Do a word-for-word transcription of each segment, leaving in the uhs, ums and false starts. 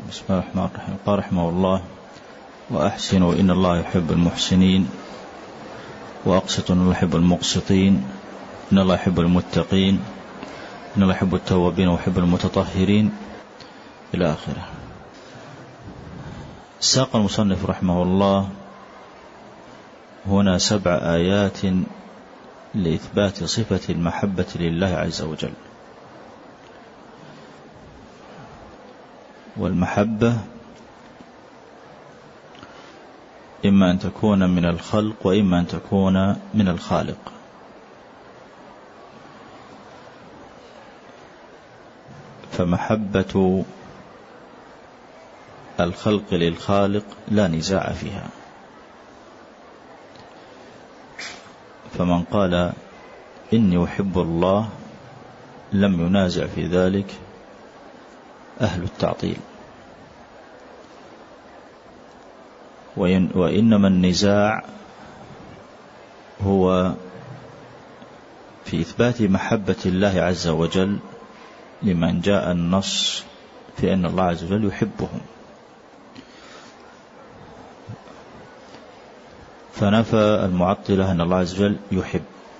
بسم الله الرحمن الرحيم. قال رحمه الله: وأحسنوا إن الله يحب المحسنين، وأقسطوا إن الله يحب المقسطين، إن الله يحب المتقين، إن الله يحب التوابين ويحب المتطهرين إلى آخره. ساق المصنف رحمه الله هنا سبع آيات لإثبات صفة المحبة لله عز وجل. والمحبة إما أن تكون من الخلق وإما أن تكون من الخالق. فمحبة الخلق للخالق لا نزاع فيها، فمن قال إني أحب الله لم ينازع في ذلك أهل التعطيل. وإنما النزاع هو في إثبات محبة الله عز وجل لمن جاء النص في أن الله عز وجل يحبهم، فنفى المعطلة أن الله عز وجل يحب،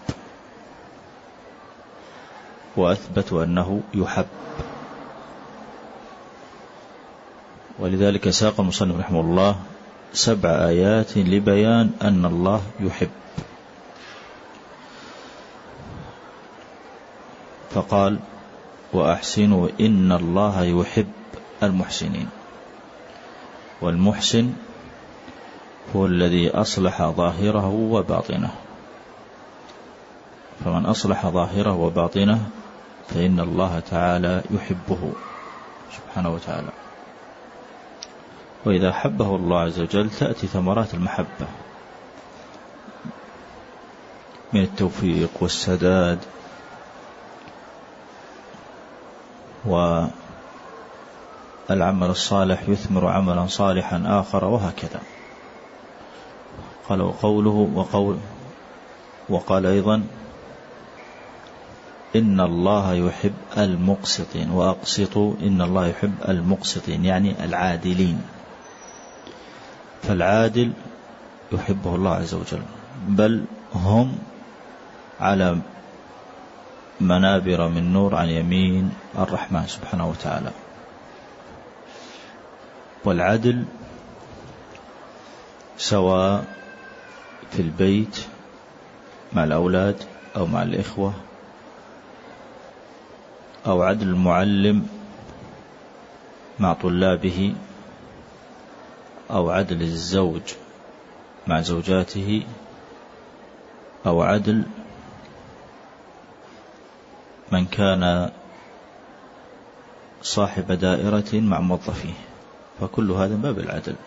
وأثبتوا أنه يحب. ولذلك ساق المصنف رحمه الله سبع آيات لبيان أن الله يحب. فقال: وأحسنوا إن الله يحب المحسنين. والمحسن هو الذي أصلح ظاهره وباطنه، فمن أصلح ظاهره وباطنه فإن الله تعالى يحبه سبحانه وتعالى. وإذا حبه الله عز وجل تأتي ثمرات المحبة من التوفيق والسداد والعمل الصالح يثمر عملا صالحا آخر، وهكذا. قال وقوله وقول وقال أيضا: إن الله يحب المقسطين، وأقسطوا إن الله يحب المقسطين، يعني العادلين. فالعادل يحبه الله عز وجل، بل هم على منابر من نور عن يمين الرحمن سبحانه وتعالى. والعدل سواء في البيت مع الأولاد أو مع الإخوة، أو عدل المعلم مع طلابه، أو عدل الزوج مع زوجاته، أو عدل من كان صاحب دائرة مع موظفيه، فكل هذا باب العدل.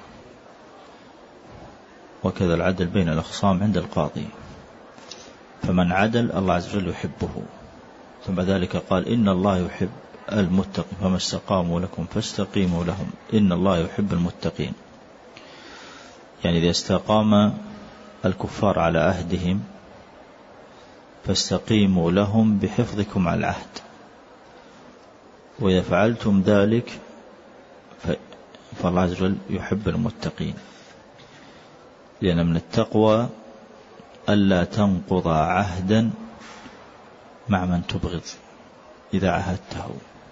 وكذا العدل بين الأخصام عند القاضي. فمن عدل الله عز وجل يحبه. ثم ذلك قال: إن الله يحب المتقين، فما استقاموا لكم فاستقيموا لهم إن الله يحب المتقين. يعني إذا استقام الكفار على عهدهم فاستقيموا لهم بحفظكم على العهد، وإذا فعلتم ذلك فالله عز وجل يحب المتقين. لأن من التقوى ألا تنقض عهدا مع من تبغض إذا عهدته.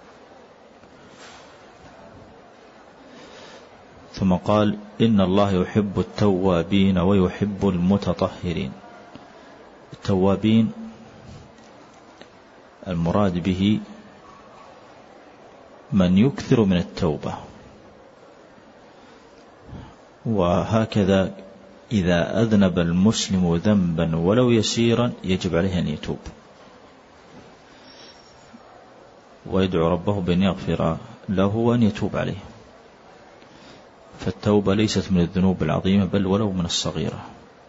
ثم قال: إن الله يحب التوابين ويحب المتطهرين. التوابين المراد به من يكثر من التوبة، وهكذا إذا أذنب المسلم ذنبا ولو يسيرا يجب عليه أن يتوب ويدعو ربه بأن يغفر له وأن يتوب عليه. فالتوبة ليست من الذنوب العظيمة بل ولو من الصغيرة.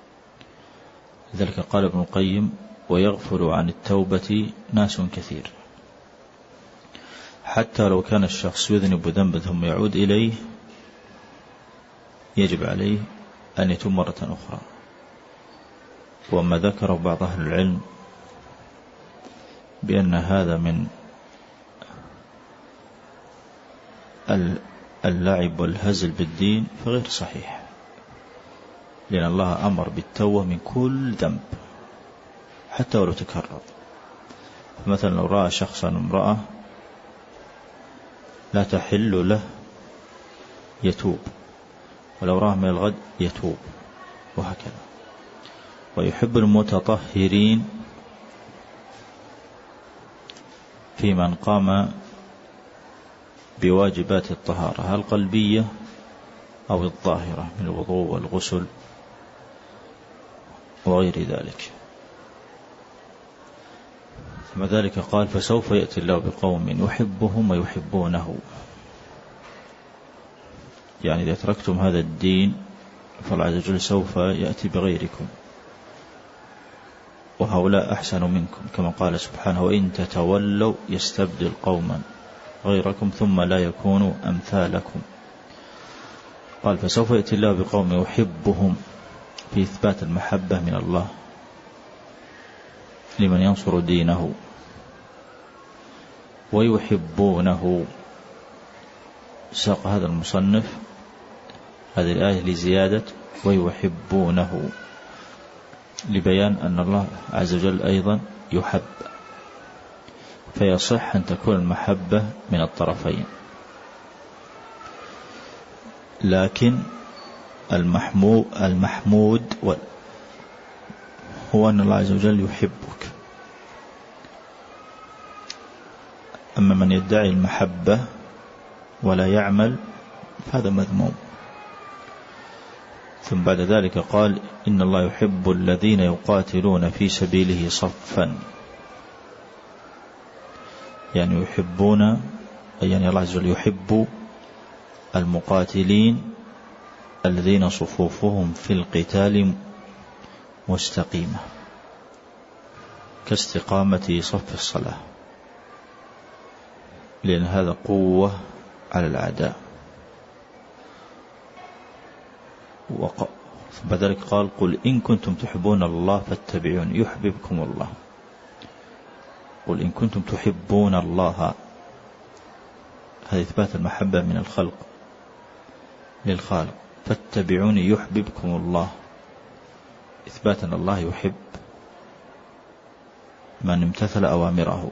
لذلك قال ابن القيم: ويغفر عن التوبة ناس كثير. حتى لو كان الشخص يذنب ذنبا ثم يعود إليه يجب عليه أن يتوب مرة أخرى. وما ذكره بعض أهل العلم بأن هذا من اللعب والهزل بالدين فغير صحيح، لأن الله أمر بالتوبة من كل ذنب حتى ولو تكرر. فمثلا لو رأى شخصا امرأة لا تحل له يتوب، ولو رأى من الغد يتوب، وهكذا. ويحب المتطهرين في من قام بواجبات الطهارة القلبية أو الظاهرة من الوضوء والغسل وغير ذلك. ثم ذلك قال فسوف يأتي الله بقوم يحبهم ويحبونه، يعني إذا تركتم هذا الدين فالله عز وجل سوف يأتي بغيركم، وهؤلاء أحسن منكم، كما قال سبحانه وإن تتولوا يستبدل قوما غيركم ثم لا يكونوا أمثالكم. قال فسوف يأتي الله بقوم يحبهم في إثبات المحبة من الله لمن ينصر دينه، ويحبونه. ساق هذا المصنف هذه الآية لزيادة ويحبونه لبيان أن الله عز وجل أيضا يحب، فيصح أن تكون المحبة من الطرفين، لكن المحمود, المحمود هو أن الله عز وجل يحبك. أما من يدعي المحبة ولا يعمل فهذا مذموم. ثم بعد ذلك قال إن الله يحب الذين يقاتلون في سبيله صفا، يعني يحبون، يعني الله عز وجل يحب المقاتلين الذين صفوفهم في القتال مستقيمة كاستقامة صف الصلاة، لأن هذا قوة على الأعداء. وبذلك قال قل إن كنتم تحبون الله فاتبعون يحببكم الله. قل إن كنتم تحبون الله، هذا إثبات المحبة من الخلق للخالق. فاتبعوني يحببكم الله، إثبات أن الله يحب من امتثل أوامره.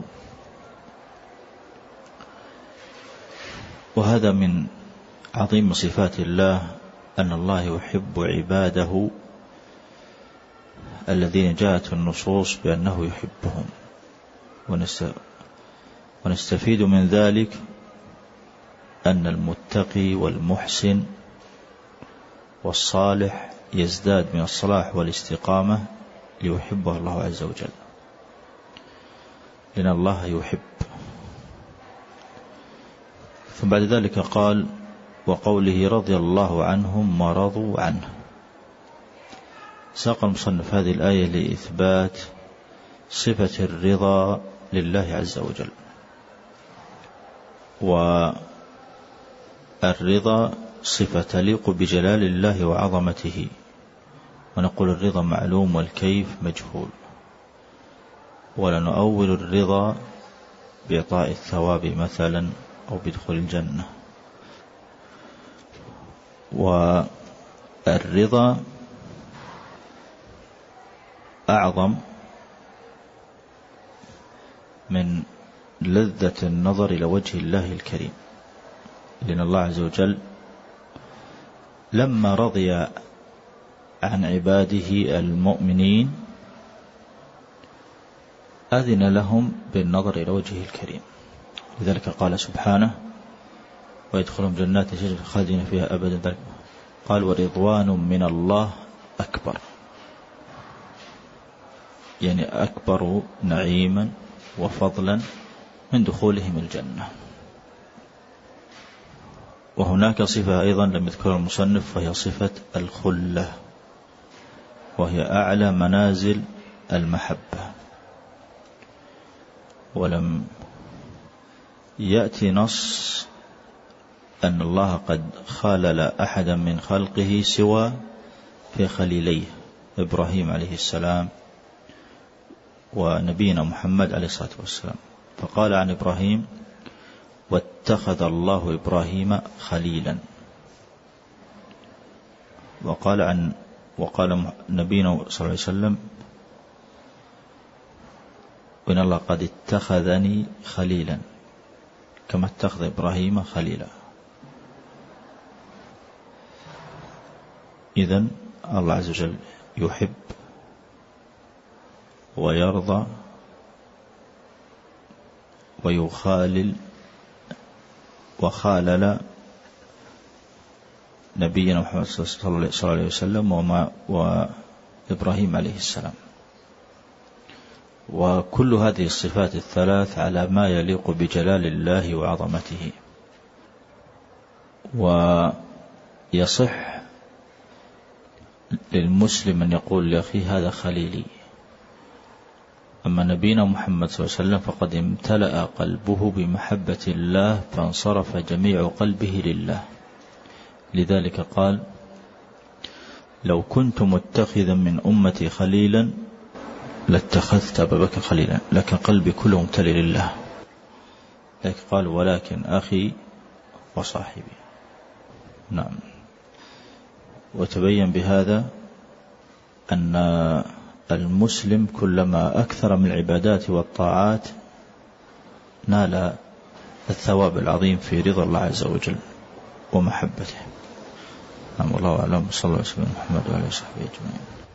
وهذا من عظيم صفات الله أن الله يحب عباده الذين جاءت النصوص بأنه يحبهم. ونستفيد من ذلك أن المتقي والمحسن والصالح يزداد من الصلاح والاستقامة ليحبه الله عز وجل، لأن الله يحب. ثم بعد ذلك قال وقوله رضي الله عنهم ورضوا عنه. ساق المصنف هذه الآية لإثبات صفة الرضا لله عز وجل. والرضا صفة تليق بجلال الله وعظمته، ونقول الرضا معلوم والكيف مجهول، ولا نؤول الرضا بإعطاء الثواب مثلا أو بدخول الجنة. والرضا أعظم من لذة النظر إلى وجه الله الكريم، لأن الله عز وجل لما رضي عن عباده المؤمنين أذن لهم بالنظر إلى وجهه الكريم. لذلك قال سبحانه ويدخلهم جنات تجري خالدين فيها أبدا. قال ورضوان من الله أكبر، يعني أكبر نعيما وفضلا من دخولهم الجنة. وهناك صفة أيضا لم يذكرها المصنف، وهي صفة الخلة، وهي أعلى منازل المحبة. ولم يأتي نص أن الله قد خالل أحدا من خلقه سوى في خليليه إبراهيم عليه السلام ونبينا محمد عليه الصلاة والسلام. فقال عن إبراهيم واتخذ الله إبراهيم خليلا. وقال عن وقال نبينا صلى الله عليه وسلم إن الله قد اتخذني خليلا كما اتخذ إبراهيم خليلا. إذن الله عز وجل يحب ويرضى ويخالل وخالل نبينا محمد صلى الله عليه وسلم وما وإبراهيم عليه السلام. وكل هذه الصفات الثلاث على ما يليق بجلال الله وعظمته. ويصح للمسلم أن يقول لأخيه هذا خليلي. أما نبينا محمد صلى الله عليه وسلم فقد امتلأ قلبه بمحبة الله فانصرف جميع قلبه لله. لذلك قال لو كنت متخذا من أمتي خليلا لاتخذت أبا بكر خليلا، لكن قلبي كله ممتلئ لله. لكن قال ولكن أخي وصاحبي. نعم. وتبين بهذا أن المسلم كلما أكثر من العبادات والطاعات نال الثواب العظيم في رضا الله عز وجل ومحبته. نعم. والله أعلم. صلى الله عليه وسلم محمد وعلى آله وصحبه أجمعين.